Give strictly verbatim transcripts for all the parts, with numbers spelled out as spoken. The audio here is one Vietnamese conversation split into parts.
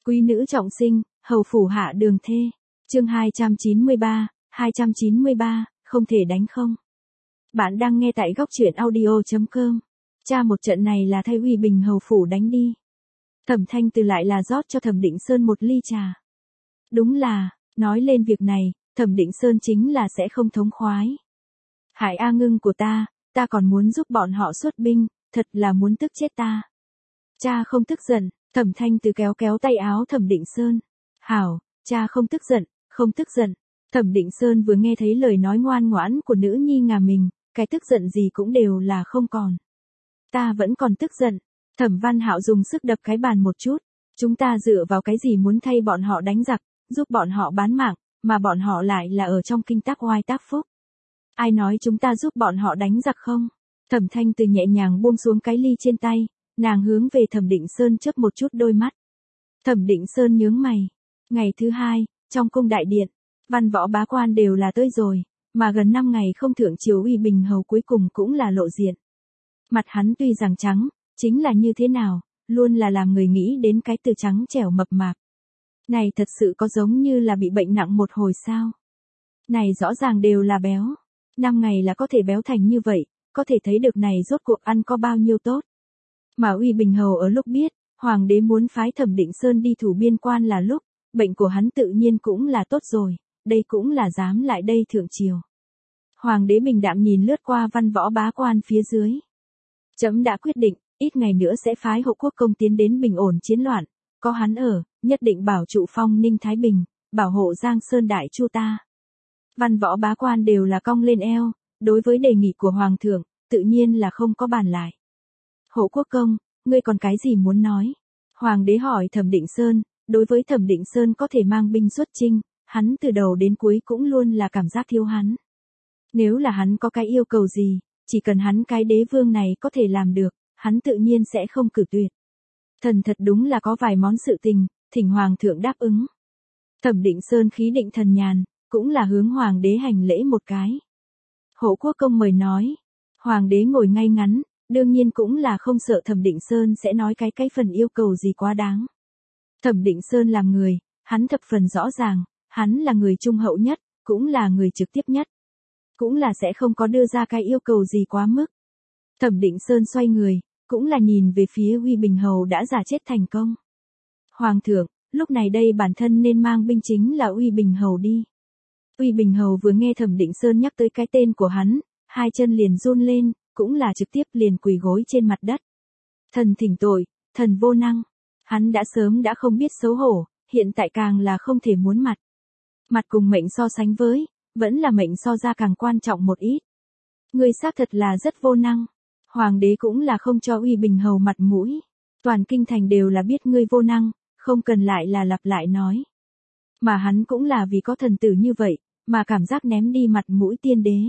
Quý nữ trọng sinh, hầu phủ hạ đường thê. Chương hai trăm chín mươi ba, hai trăm chín mươi ba, không thể đánh không. Bạn đang nghe tại góc truyện audio chấm com. Cha một trận này là thay Uy Bình hầu phủ đánh đi. Thẩm Thanh Từ lại là rót cho Thẩm Định Sơn một ly trà. Đúng là, nói lên việc này, Thẩm Định Sơn chính là sẽ không thống khoái. Hải A Ngưng của ta, ta còn muốn giúp bọn họ xuất binh, thật là muốn tức chết ta. Cha không tức giận, Thẩm Thanh Từ kéo kéo tay áo Thẩm Định Sơn. Hảo, cha không tức giận, không tức giận. Thẩm Định Sơn vừa nghe thấy lời nói ngoan ngoãn của nữ nhi nhà mình, cái tức giận gì cũng đều là không còn. Ta vẫn còn tức giận. Thẩm Văn Hạo dùng sức đập cái bàn một chút. Chúng ta dựa vào cái gì muốn thay bọn họ đánh giặc, giúp bọn họ bán mạng, mà bọn họ lại là ở trong kinh tác oai tác phúc. Ai nói chúng ta giúp bọn họ đánh giặc không? Thẩm Thanh Từ nhẹ nhàng buông xuống cái ly trên tay, nàng hướng về Thẩm Định Sơn chớp một chút đôi mắt. Thẩm Định Sơn nhướng mày. Ngày thứ hai, trong cung đại điện, văn võ bá quan đều là tới rồi, mà gần năm ngày không thượng triều Uy Bình hầu cuối cùng cũng là lộ diện. Mặt hắn tuy rằng trắng, chính là như thế nào, luôn là làm người nghĩ đến cái từ trắng trẻo mập mạp. Này thật sự có giống như là bị bệnh nặng một hồi sao? Này rõ ràng đều là béo. Năm ngày là có thể béo thành như vậy, có thể thấy được này rốt cuộc ăn có bao nhiêu tốt. Mà Uy Bình hầu ở lúc biết, hoàng đế muốn phái Thẩm Định Sơn đi thủ biên quan là lúc, bệnh của hắn tự nhiên cũng là tốt rồi, đây cũng là dám lại đây thượng triều. Hoàng đế bình đạm nhìn lướt qua văn võ bá quan phía dưới. Trẫm đã quyết định, ít ngày nữa sẽ phái Hộ Quốc công tiến đến bình ổn chiến loạn, có hắn ở, nhất định bảo trụ phong ninh Thái Bình, bảo hộ Giang Sơn đại chu ta. Văn võ bá quan đều là cong lên eo, đối với đề nghị của hoàng thượng, tự nhiên là không có bàn lại. Hộ Quốc công, ngươi còn cái gì muốn nói? Hoàng đế hỏi Thẩm Định Sơn, đối với Thẩm Định Sơn có thể mang binh xuất chinh, hắn từ đầu đến cuối cũng luôn là cảm giác thiếu hắn. Nếu là hắn có cái yêu cầu gì, chỉ cần hắn cái đế vương này có thể làm được, hắn tự nhiên sẽ không cử tuyệt. Thần thật đúng là có vài món sự tình, thỉnh hoàng thượng đáp ứng. Thẩm Định Sơn khí định thần nhàn, cũng là hướng hoàng đế hành lễ một cái. Hộ Quốc công mời nói. Hoàng đế ngồi ngay ngắn, đương nhiên cũng là không sợ Thẩm Định Sơn sẽ nói cái cái phần yêu cầu gì quá đáng. Thẩm Định Sơn làm người, hắn thập phần rõ ràng, hắn là người trung hậu nhất, cũng là người trực tiếp nhất. Cũng là sẽ không có đưa ra cái yêu cầu gì quá mức. Thẩm Định Sơn xoay người, cũng là nhìn về phía Uy Bình hầu đã giả chết thành công. Hoàng thượng, lúc này đây bản thân nên mang binh chính là Uy Bình hầu đi. Uy Bình hầu vừa nghe Thẩm Định Sơn nhắc tới cái tên của hắn, hai chân liền run lên, cũng là trực tiếp liền quỳ gối trên mặt đất. Thần thỉnh tội, thần vô năng. Hắn đã sớm đã không biết xấu hổ, hiện tại càng là không thể muốn mặt. Mặt cùng mệnh so sánh với, vẫn là mệnh so ra càng quan trọng một ít. Ngươi xác thật là rất vô năng. Hoàng đế cũng là không cho Uy Bình hầu mặt mũi. Toàn kinh thành đều là biết ngươi vô năng, không cần lại là lặp lại nói. Mà hắn cũng là vì có thần tử như vậy, mà cảm giác ném đi mặt mũi tiên đế.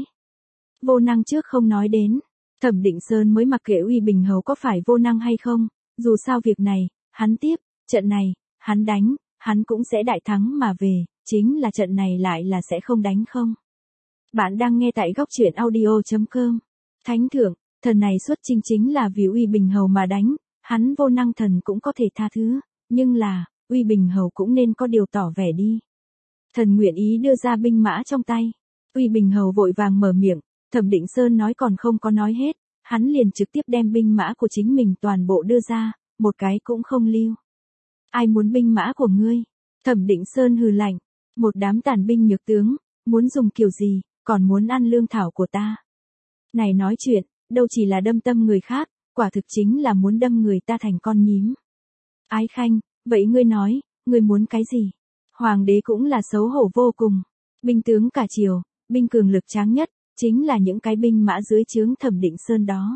Vô năng trước không nói đến, Thẩm Định Sơn mới mặc kệ Uy Bình hầu có phải vô năng hay không, dù sao việc này, hắn tiếp, trận này, hắn đánh, hắn cũng sẽ đại thắng mà về, chính là trận này lại là sẽ không đánh không. Bạn đang nghe tại góc truyện audio chấm com. Thánh thượng, thần này xuất chinh chính là vì Uy Bình hầu mà đánh, hắn vô năng thần cũng có thể tha thứ, nhưng là, Uy Bình hầu cũng nên có điều tỏ vẻ đi. Thần nguyện ý đưa ra binh mã trong tay. Uy Bình hầu vội vàng mở miệng, Thẩm Định Sơn nói còn không có nói hết, hắn liền trực tiếp đem binh mã của chính mình toàn bộ đưa ra, một cái cũng không lưu. Ai muốn binh mã của ngươi? Thẩm Định Sơn hừ lạnh, một đám tàn binh nhược tướng, muốn dùng kiểu gì, còn muốn ăn lương thảo của ta. Này nói chuyện, đâu chỉ là đâm tâm người khác, quả thực chính là muốn đâm người ta thành con nhím. Ái Khanh, vậy ngươi nói, ngươi muốn cái gì? Hoàng đế cũng là xấu hổ vô cùng. Binh tướng cả triều, binh cường lực tráng nhất, chính là những cái binh mã dưới trướng Thẩm Định Sơn đó.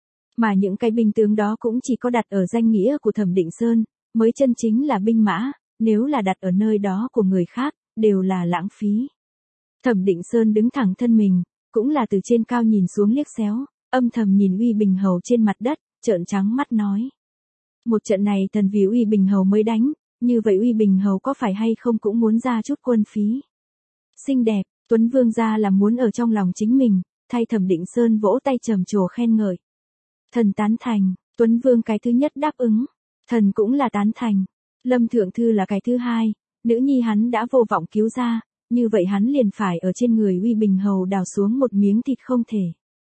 Mà những cái binh tướng đó cũng chỉ có đặt ở danh nghĩa của Thẩm Định Sơn, mới chân chính là binh mã, nếu là đặt ở nơi đó của người khác, đều là lãng phí. Thẩm Định Sơn đứng thẳng thân mình, cũng là từ trên cao nhìn xuống liếc xéo, âm thầm nhìn Uy Bình hầu trên mặt đất, trợn trắng mắt nói. Một trận này thần vì Uy Bình hầu mới đánh, như vậy Uy Bình hầu có phải hay không cũng muốn ra chút quân phí. Xinh đẹp, Tuấn Vương gia là muốn ở trong lòng chính mình, thay Thẩm Định Sơn vỗ tay trầm trồ khen ngợi. Thần tán thành, Tuấn Vương cái thứ nhất đáp ứng, thần cũng là tán thành. Lâm Thượng Thư là cái thứ hai, nữ nhi hắn đã vô vọng cứu ra, như vậy hắn liền phải ở trên người Uy Bình Hầu đào xuống một miếng thịt không thể.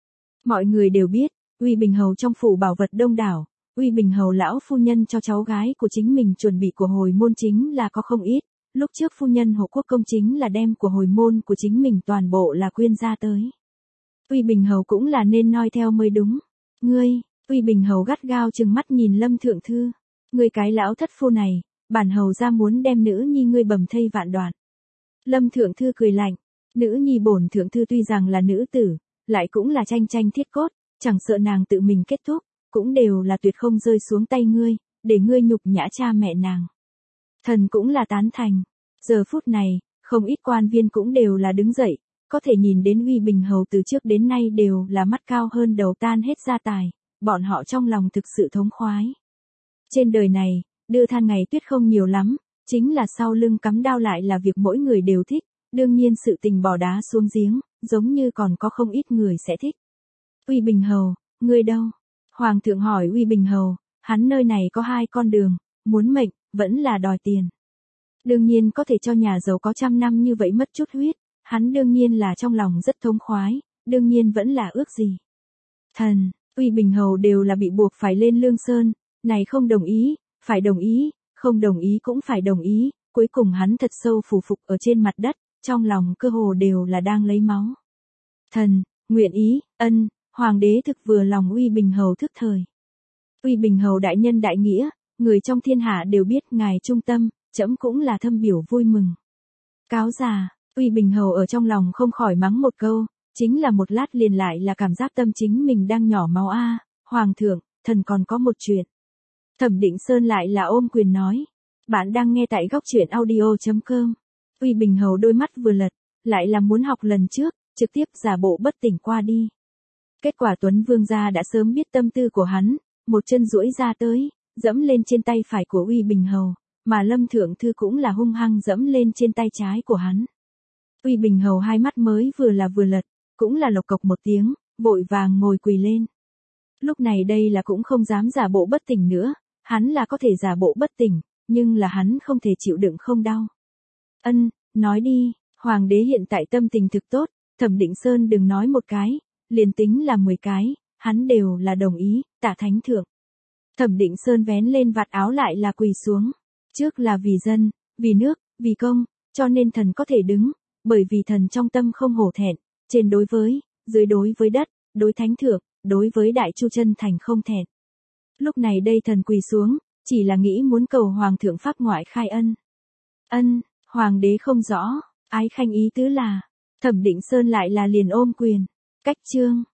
Mọi người đều biết, Uy Bình Hầu trong phủ bảo vật đông đảo, Uy Bình Hầu lão phu nhân cho cháu gái của chính mình chuẩn bị của hồi môn chính là có không ít, lúc trước phu nhân hộ quốc công chính là đem của hồi môn của chính mình toàn bộ là quyên ra tới. Uy Bình Hầu cũng là nên noi theo mới đúng. Ngươi, Uy Bình Hầu gắt gao trừng mắt nhìn Lâm Thượng Thư. Ngươi cái lão thất phu này, bản hầu ra muốn đem nữ nhi ngươi bầm thây vạn đoạn. Lâm Thượng Thư cười lạnh, nữ nhi bổn Thượng Thư tuy rằng là nữ tử, lại cũng là tranh tranh thiết cốt, chẳng sợ nàng tự mình kết thúc, cũng đều là tuyệt không rơi xuống tay ngươi, để ngươi nhục nhã cha mẹ nàng. Thần cũng là tán thành. Giờ phút này, không ít quan viên cũng đều là đứng dậy, có thể nhìn đến Uy Bình Hầu từ trước đến nay đều là mắt cao hơn đầu tan hết gia tài, bọn họ trong lòng thực sự thống khoái. Trên đời này, đưa than ngày tuyết không nhiều lắm, chính là sau lưng cắm đao lại là việc mỗi người đều thích, đương nhiên sự tình bỏ đá xuống giếng, giống như còn có không ít người sẽ thích. Uy Bình Hầu, ngươi đâu? Hoàng thượng hỏi Uy Bình Hầu, hắn nơi này có hai con đường, muốn mệnh, vẫn là đòi tiền. Đương nhiên có thể cho nhà giàu có trăm năm như vậy mất chút huyết, hắn đương nhiên là trong lòng rất thống khoái, đương nhiên vẫn là ước gì. Thần, Uy Bình Hầu đều là bị buộc phải lên Lương Sơn, này không đồng ý, phải đồng ý, không đồng ý cũng phải đồng ý, cuối cùng hắn thật sâu phủ phục ở trên mặt đất, trong lòng cơ hồ đều là đang lấy máu. Thần, nguyện ý, ân, Hoàng đế thực vừa lòng Uy Bình Hầu thức thời. Uy Bình Hầu đại nhân đại nghĩa, người trong thiên hạ đều biết ngài trung tâm, trẫm cũng là thâm biểu vui mừng. Cáo già, Uy Bình Hầu ở trong lòng không khỏi mắng một câu, chính là một lát liền lại là cảm giác tâm chính mình đang nhỏ máu a. Hoàng thượng, thần còn có một chuyện. Thẩm Định Sơn lại là ôm quyền nói, bạn đang nghe tại góc truyện audio chấm com. Uy Bình Hầu đôi mắt vừa lật, lại là muốn học lần trước, trực tiếp giả bộ bất tỉnh qua đi. Kết quả Tuấn Vương gia đã sớm biết tâm tư của hắn, một chân duỗi ra tới, dẫm lên trên tay phải của Uy Bình Hầu, mà Lâm Thượng Thư cũng là hung hăng dẫm lên trên tay trái của hắn. Uy Bình Hầu hai mắt mới vừa là vừa lật, cũng là lộc cộc một tiếng, vội vàng ngồi quỳ lên. Lúc này đây là cũng không dám giả bộ bất tỉnh nữa, hắn là có thể giả bộ bất tỉnh, nhưng là hắn không thể chịu đựng không đau. Ân, nói đi, Hoàng đế hiện tại tâm tình thực tốt, Thẩm Định Sơn đừng nói một cái, liền tính là mười cái, hắn đều là đồng ý, tạ thánh thượng. Thẩm Định Sơn vén lên vạt áo lại là quỳ xuống. Trước là vì dân, vì nước, vì công, cho nên thần có thể đứng, bởi vì thần trong tâm không hổ thẹn, trên đối với, dưới đối với đất, đối thánh thượng, đối với đại chu chân thành không thẹn. Lúc này đây thần quỳ xuống, chỉ là nghĩ muốn cầu Hoàng thượng pháp ngoại khai ân. Ân, Hoàng đế không rõ, ái khanh ý tứ là, Thẩm Định Sơn lại là liền ôm quyền, cách chương.